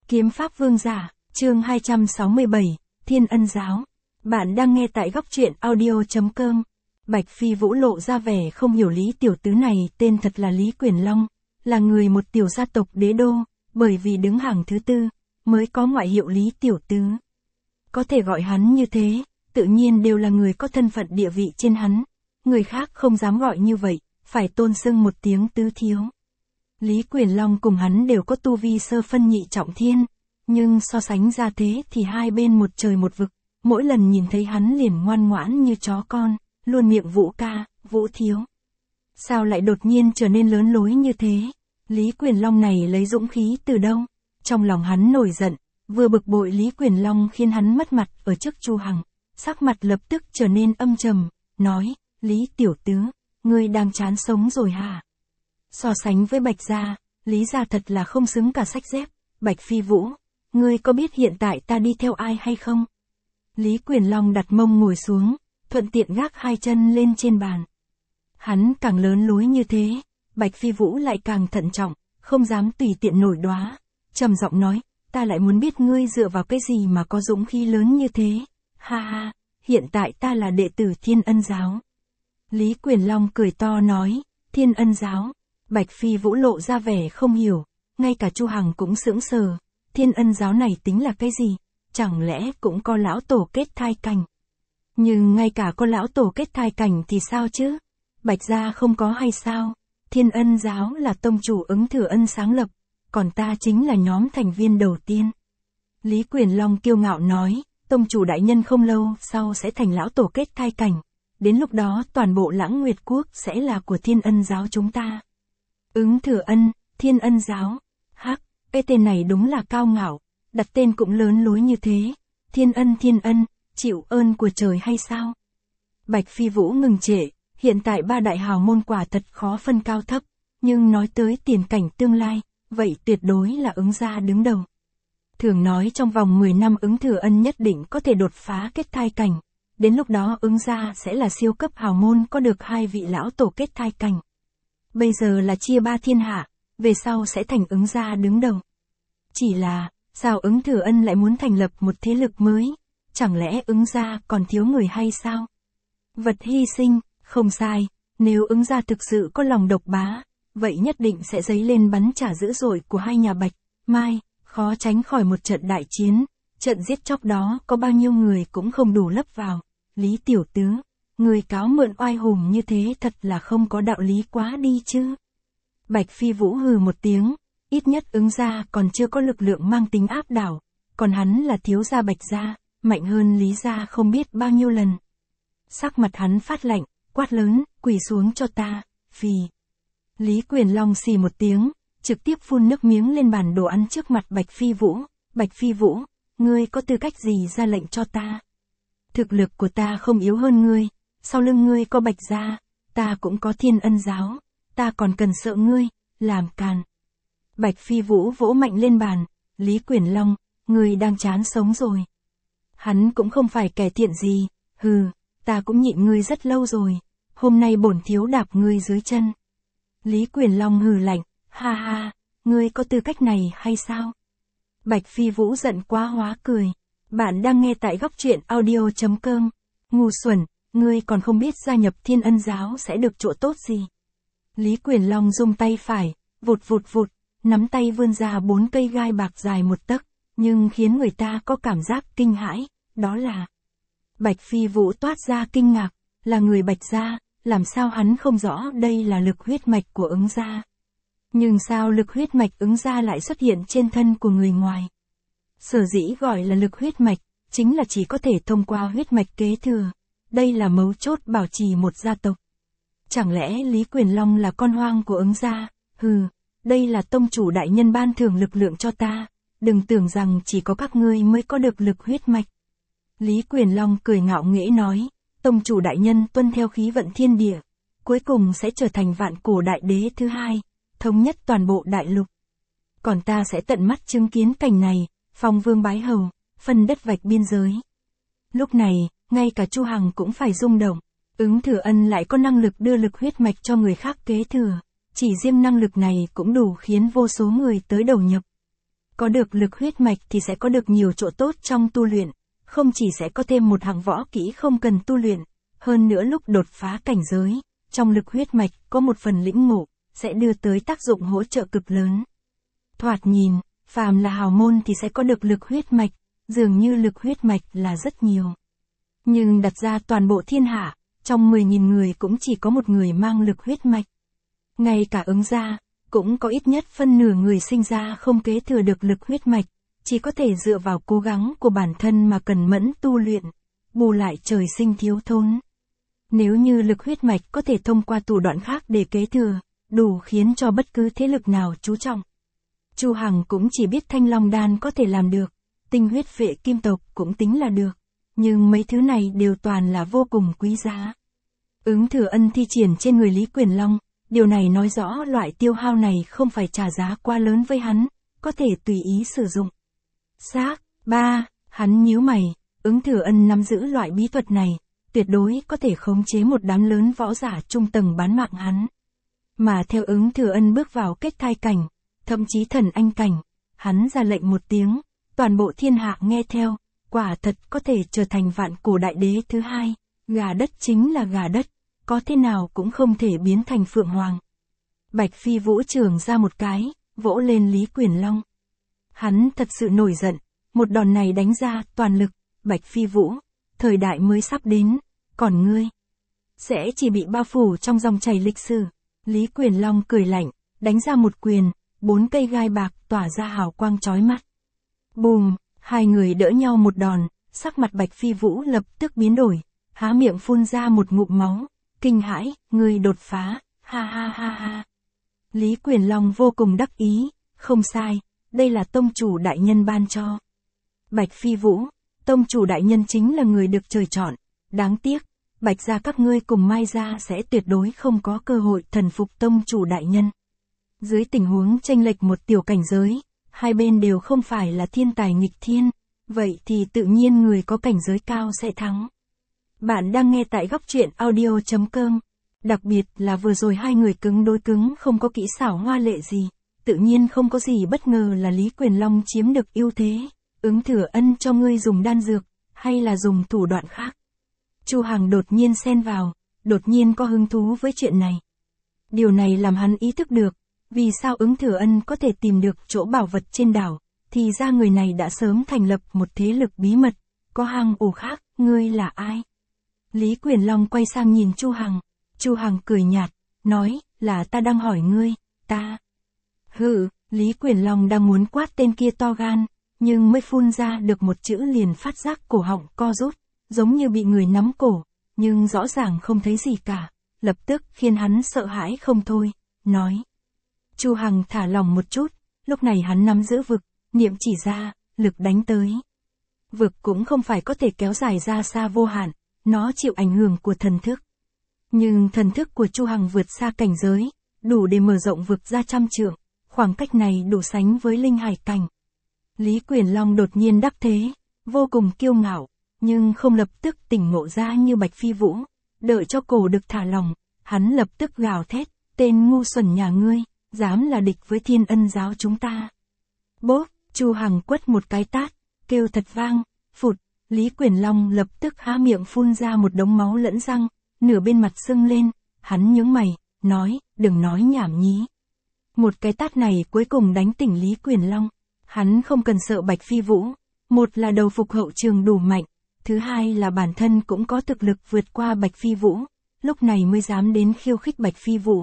Kiếm Pháp Vương Giả, chương 267, Thiên Ân Giáo. Bạn đang nghe tại góc truyện audio.com. Bạch Phi Vũ lộ ra vẻ không hiểu Lý tiểu tứ này tên thật là Lý Quyền Long, là người một tiểu gia tộc đế đô, bởi vì đứng hàng thứ tư, mới có ngoại hiệu Lý tiểu tứ. Có thể gọi hắn như thế, tự nhiên đều là người có thân phận địa vị trên hắn, người khác không dám gọi như vậy, phải tôn xưng một tiếng tứ thiếu. Lý Quyền Long cùng hắn đều có tu vi sơ phân nhị trọng thiên, nhưng so sánh ra thế thì hai bên một trời một vực, mỗi lần nhìn thấy hắn liền ngoan ngoãn như chó con, luôn miệng Vũ ca, Vũ thiếu. Sao lại đột nhiên trở nên lớn lối như thế? Lý Quyền Long này lấy dũng khí từ đâu? Trong lòng hắn nổi giận, vừa bực bội Lý Quyền Long khiến hắn mất mặt ở trước Chu Hằng, sắc mặt lập tức trở nên âm trầm, nói, Lý tiểu tứ, ngươi đang chán sống rồi hả? So sánh với Bạch gia, Lý gia thật là không xứng cả sách dép. Bạch Phi Vũ, ngươi có biết hiện tại ta đi theo ai hay không? Lý Quyền Long đặt mông ngồi xuống, thuận tiện gác hai chân lên trên bàn. Hắn càng lớn lối như thế, Bạch Phi Vũ lại càng thận trọng, không dám tùy tiện nổi đoá, trầm giọng nói, ta lại muốn biết ngươi dựa vào cái gì mà có dũng khí lớn như thế. Ha ha, hiện tại ta là đệ tử Thiên Ân Giáo. Lý Quyền Long cười to nói, Thiên Ân Giáo. Bạch Phi Vũ lộ ra vẻ không hiểu, ngay cả Chu Hằng cũng sững sờ, Thiên Ân Giáo này tính là cái gì? Chẳng lẽ cũng có lão tổ kết thai cảnh? Nhưng ngay cả có lão tổ kết thai cảnh thì sao chứ? Bạch gia không có hay sao? Thiên Ân Giáo là tông chủ Ứng Thừa Ân sáng lập, còn ta chính là nhóm thành viên đầu tiên. Lý Quyền Long kiêu ngạo nói, tông chủ đại nhân không lâu sau sẽ thành lão tổ kết thai cảnh, đến lúc đó toàn bộ Lãng Nguyệt Quốc sẽ là của Thiên Ân Giáo chúng ta. Ứng Thừa Ân, Thiên Ân Giáo. Hắc, cái tên này đúng là cao ngạo, đặt tên cũng lớn lối như thế. Thiên Ân, chịu ơn của trời hay sao? Bạch Phi Vũ ngừng trệ, hiện tại ba đại hào môn quả thật khó phân cao thấp, nhưng nói tới tiền cảnh tương lai, vậy tuyệt đối là Ứng gia đứng đầu. Thường nói trong vòng 10 năm Ứng Thừa Ân nhất định có thể đột phá kết thai cảnh, đến lúc đó Ứng gia sẽ là siêu cấp hào môn có được hai vị lão tổ kết thai cảnh. Bây giờ là chia ba thiên hạ, về sau sẽ thành Ứng gia đứng đầu. Chỉ là, sao Ứng Thừa Ân lại muốn thành lập một thế lực mới? Chẳng lẽ Ứng gia còn thiếu người hay sao? Vật hy sinh, không sai, nếu Ứng gia thực sự có lòng độc bá, vậy nhất định sẽ dấy lên bắn trả dữ dội của hai nhà Bạch, Mai, khó tránh khỏi một trận đại chiến, trận giết chóc đó có bao nhiêu người cũng không đủ lấp vào. Lý tiểu tứ, người cáo mượn oai hùng như thế thật là không có đạo lý quá đi chứ. Bạch Phi Vũ hừ một tiếng, ít nhất Ứng gia còn chưa có lực lượng mang tính áp đảo, còn hắn là thiếu gia Bạch gia, mạnh hơn Lý gia không biết bao nhiêu lần. Sắc mặt hắn phát lạnh, quát lớn, quỳ xuống cho ta, phì. Lý Quyền Long xì một tiếng, trực tiếp phun nước miếng lên bàn đồ ăn trước mặt Bạch Phi Vũ. Bạch Phi Vũ, ngươi có tư cách gì ra lệnh cho ta? Thực lực của ta không yếu hơn ngươi, sau lưng ngươi có Bạch gia, ta cũng có Thiên Ân Giáo, ta còn cần sợ ngươi, làm càn. Bạch Phi Vũ vỗ mạnh lên bàn, Lý Quyền Long, ngươi đang chán sống rồi. Hắn cũng không phải kẻ thiện gì, hừ, ta cũng nhịn ngươi rất lâu rồi, hôm nay bổn thiếu đạp ngươi dưới chân. Lý Quyền Long hừ lạnh, ha ha, ngươi có tư cách này hay sao? Bạch Phi Vũ giận quá hóa cười. Bạn đang nghe tại góc truyện audio.com. Ngu xuẩn, ngươi còn không biết gia nhập Thiên Ân Giáo sẽ được chỗ tốt gì. Lý Quyền Long rung tay phải, vụt, nắm tay vươn ra 4 cây gai bạc dài 1 tấc, nhưng khiến người ta có cảm giác kinh hãi, đó là Bạch Phi Vũ toát ra kinh ngạc, là người Bạch gia, làm sao hắn không rõ đây là lực huyết mạch của Ứng gia. Nhưng sao lực huyết mạch Ứng gia lại xuất hiện trên thân của người ngoài? Sở dĩ gọi là lực huyết mạch, chính là chỉ có thể thông qua huyết mạch kế thừa. Đây là mấu chốt bảo trì một gia tộc. Chẳng lẽ Lý Quyền Long là con hoang của Ứng gia? Hừ, đây là tông chủ đại nhân ban thưởng lực lượng cho ta, đừng tưởng rằng chỉ có các ngươi mới có được lực huyết mạch. Lý Quyền Long cười ngạo nghễ nói, tông chủ đại nhân tuân theo khí vận thiên địa, cuối cùng sẽ trở thành vạn cổ đại đế thứ hai, thống nhất toàn bộ đại lục. Còn ta sẽ tận mắt chứng kiến cảnh này, phong vương bái hầu, phân đất vạch biên giới. Lúc này, ngay cả Chu Hằng cũng phải rung động, Ứng Thừa Ân lại có năng lực đưa lực huyết mạch cho người khác kế thừa, chỉ riêng năng lực này cũng đủ khiến vô số người tới đầu nhập. Có được lực huyết mạch thì sẽ có được nhiều chỗ tốt trong tu luyện, không chỉ sẽ có thêm một hạng võ kỹ không cần tu luyện, hơn nữa lúc đột phá cảnh giới, trong lực huyết mạch có một phần lĩnh ngộ, sẽ đưa tới tác dụng hỗ trợ cực lớn. Thoạt nhìn, phàm là hào môn thì sẽ có được lực huyết mạch, dường như lực huyết mạch là rất nhiều. Nhưng đặt ra toàn bộ thiên hạ, trong 10.000 người cũng chỉ có một người mang lực huyết mạch. Ngay cả ứng gia, cũng có ít nhất phân nửa người sinh ra không kế thừa được lực huyết mạch, chỉ có thể dựa vào cố gắng của bản thân mà cần mẫn tu luyện, bù lại trời sinh thiếu thốn. Nếu như lực huyết mạch có thể thông qua thủ đoạn khác để kế thừa, đủ khiến cho bất cứ thế lực nào chú trọng. Chu Hằng cũng chỉ biết Thanh Long đan có thể làm được, tinh huyết vệ kim tộc cũng tính là được, nhưng mấy thứ này đều toàn là vô cùng quý giá. Ứng Thừa Ân thi triển trên người Lý Quyền Long, điều này nói rõ loại tiêu hao này không phải trả giá quá lớn với hắn, có thể tùy ý sử dụng. Xác, 3, hắn nhíu mày, Ứng Thừa Ân nắm giữ loại bí thuật này, tuyệt đối có thể khống chế một đám lớn võ giả trung tầng bán mạng hắn. Mà theo Ứng Thừa Ân bước vào kết thai cảnh, thậm chí thần anh cảnh, hắn ra lệnh một tiếng, toàn bộ thiên hạ nghe theo, quả thật có thể trở thành vạn cổ đại đế thứ hai, gà đất chính là gà đất, có thế nào cũng không thể biến thành Phượng Hoàng. Bạch Phi Vũ trường ra một cái, vỗ lên Lý Quyền Long. Hắn thật sự nổi giận, một đòn này đánh ra toàn lực, Bạch Phi Vũ, thời đại mới sắp đến, còn ngươi sẽ chỉ bị bao phủ trong dòng chảy lịch sử. Lý Quyền Long cười lạnh, đánh ra một quyền, 4 cây gai bạc tỏa ra hào quang chói mắt. Bùm, hai người đỡ nhau một đòn, sắc mặt Bạch Phi Vũ lập tức biến đổi, há miệng phun ra một ngụm máu, kinh hãi, ngươi đột phá, ha ha ha ha. Lý Quyền Long vô cùng đắc ý, không sai, đây là tông chủ đại nhân ban cho. Bạch Phi Vũ, tông chủ đại nhân chính là người được trời chọn, đáng tiếc, Bạch gia các ngươi cùng Mai gia sẽ tuyệt đối không có cơ hội thần phục tông chủ đại nhân. Dưới tình huống chênh lệch một tiểu cảnh giới, hai bên đều không phải là thiên tài nghịch thiên, vậy thì tự nhiên người có cảnh giới cao sẽ thắng. Bạn đang nghe tại góc truyện audio.com. Đặc biệt là vừa rồi hai người cứng đối cứng không có kỹ xảo hoa lệ gì, tự nhiên không có gì bất ngờ là Lý Quyền Long chiếm được ưu thế. Ứng Thừa Ân cho ngươi dùng đan dược, hay là dùng thủ đoạn khác? Chu Hằng đột nhiên xen vào, đột nhiên có hứng thú với chuyện này. Điều này làm hắn ý thức được, vì sao Ứng Thừa Ân có thể tìm được chỗ bảo vật trên đảo, thì ra người này đã sớm thành lập một thế lực bí mật, có hang ổ khác, ngươi là ai? Lý Quyền Long quay sang nhìn Chu Hằng, Chu Hằng cười nhạt, nói, là ta đang hỏi ngươi, ta. Hừ, Lý Quyền Long đang muốn quát tên kia to gan, nhưng mới phun ra được một chữ liền phát giác cổ họng co rút, giống như bị người nắm cổ, nhưng rõ ràng không thấy gì cả, lập tức khiến hắn sợ hãi không thôi, nói. Chu Hằng thả lòng một chút, lúc này hắn nắm giữ vực, niệm chỉ ra, lực đánh tới. Vực cũng không phải có thể kéo dài ra xa vô hạn, nó chịu ảnh hưởng của thần thức. Nhưng thần thức của Chu Hằng vượt xa cảnh giới, đủ để mở rộng vực ra 100 trượng, khoảng cách này đủ sánh với linh hải cảnh. Lý Quyền Long đột nhiên đắc thế, vô cùng kiêu ngạo, nhưng không lập tức tỉnh ngộ ra như Bạch Phi Vũ, đợi cho cổ được thả lòng, hắn lập tức gào thét, tên ngu xuẩn nhà ngươi, dám là địch với Thiên Ân giáo chúng ta. Bốp, Chu Hằng quất một cái tát, kêu thật vang, phụt, Lý Quyền Long lập tức há miệng phun ra một đống máu lẫn răng, nửa bên mặt sưng lên, hắn nhướng mày, nói, đừng nói nhảm nhí. Một cái tát này cuối cùng đánh tỉnh Lý Quyền Long, hắn không cần sợ Bạch Phi Vũ, một là đầu phục hậu trường đủ mạnh, thứ hai là bản thân cũng có thực lực vượt qua Bạch Phi Vũ, lúc này mới dám đến khiêu khích Bạch Phi Vũ.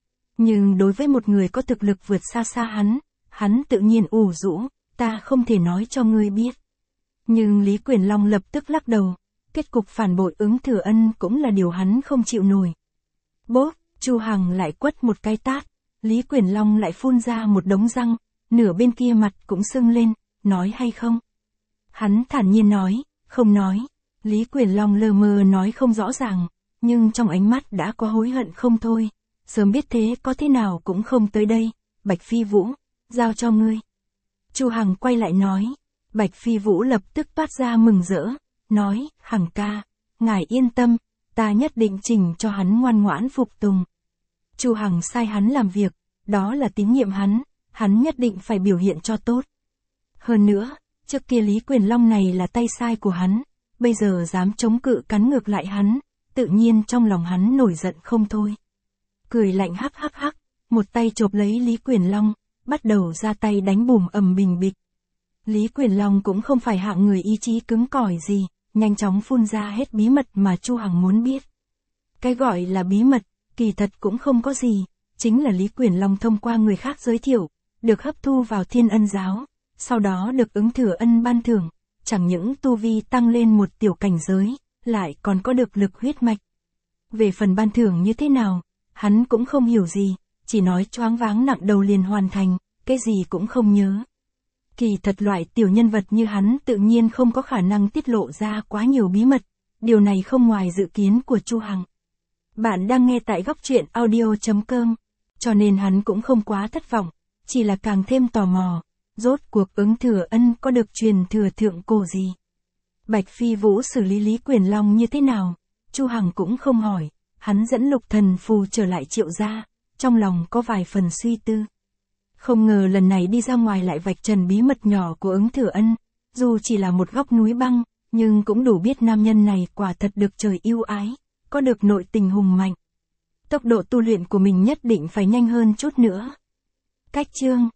Nhưng đối với một người có thực lực vượt xa xa hắn tự nhiên ủ rũ, ta không thể nói cho ngươi biết. Nhưng Lý Quyền Long lập tức lắc đầu, kết cục phản bội Ứng Thừa Ân cũng là điều hắn không chịu nổi. Bốp, Chu Hằng lại quất một cái tát, Lý Quyền Long lại phun ra một đống răng, nửa bên kia mặt cũng sưng lên, nói hay không? Hắn thản nhiên nói, không nói. Lý Quyền Long lờ mờ nói không rõ ràng, nhưng trong ánh mắt đã có hối hận không thôi. Sớm biết thế có thế nào cũng không tới đây, Bạch Phi Vũ, giao cho ngươi. Chu Hằng quay lại nói, Bạch Phi Vũ lập tức toát ra mừng rỡ, nói, Hằng ca, ngài yên tâm, ta nhất định chỉnh cho hắn ngoan ngoãn phục tùng. Chu Hằng sai hắn làm việc, đó là tín nhiệm hắn nhất định phải biểu hiện cho tốt. Hơn nữa, trước kia Lý Quyền Long này là tay sai của hắn, bây giờ dám chống cự cắn ngược lại hắn, tự nhiên trong lòng hắn nổi giận không thôi. Cười lạnh hắc hắc hắc, một tay chộp lấy Lý Quyền Long, bắt đầu ra tay đánh bùm ầm bình bịch. Lý Quyền Long cũng không phải hạng người ý chí cứng cỏi gì, nhanh chóng phun ra hết bí mật mà Chu Hằng muốn biết. Cái gọi là bí mật, kỳ thật cũng không có gì, chính là Lý Quyền Long thông qua người khác giới thiệu, được hấp thu vào Thiên Ân giáo, sau đó được Ứng Thừa Ân ban thưởng, chẳng những tu vi tăng lên một tiểu cảnh giới, lại còn có được lực huyết mạch. Về phần ban thưởng như thế nào, hắn cũng không hiểu gì, chỉ nói choáng váng nặng đầu liền hoàn thành, cái gì cũng không nhớ. Kỳ thật loại tiểu nhân vật như hắn tự nhiên không có khả năng tiết lộ ra quá nhiều bí mật, điều này không ngoài dự kiến của Chu Hằng. Bạn đang nghe tại góc truyện audio.com, cho nên hắn cũng không quá thất vọng, chỉ là càng thêm tò mò, rốt cuộc Ứng Thừa Ân có được truyền thừa thượng cổ gì. Bạch Phi Vũ xử lý Lý Quyền Long như thế nào, Chu Hằng cũng không hỏi, hắn dẫn Lục Thần Phù trở lại Triệu gia, trong lòng có vài phần suy tư. Không ngờ lần này đi ra ngoài lại vạch trần bí mật nhỏ của Ứng Thừa Ân, dù chỉ là một góc núi băng, nhưng cũng đủ biết nam nhân này quả thật được trời yêu ái, có được nội tình hùng mạnh. Tốc độ tu luyện của mình nhất định phải nhanh hơn chút nữa. Cách chương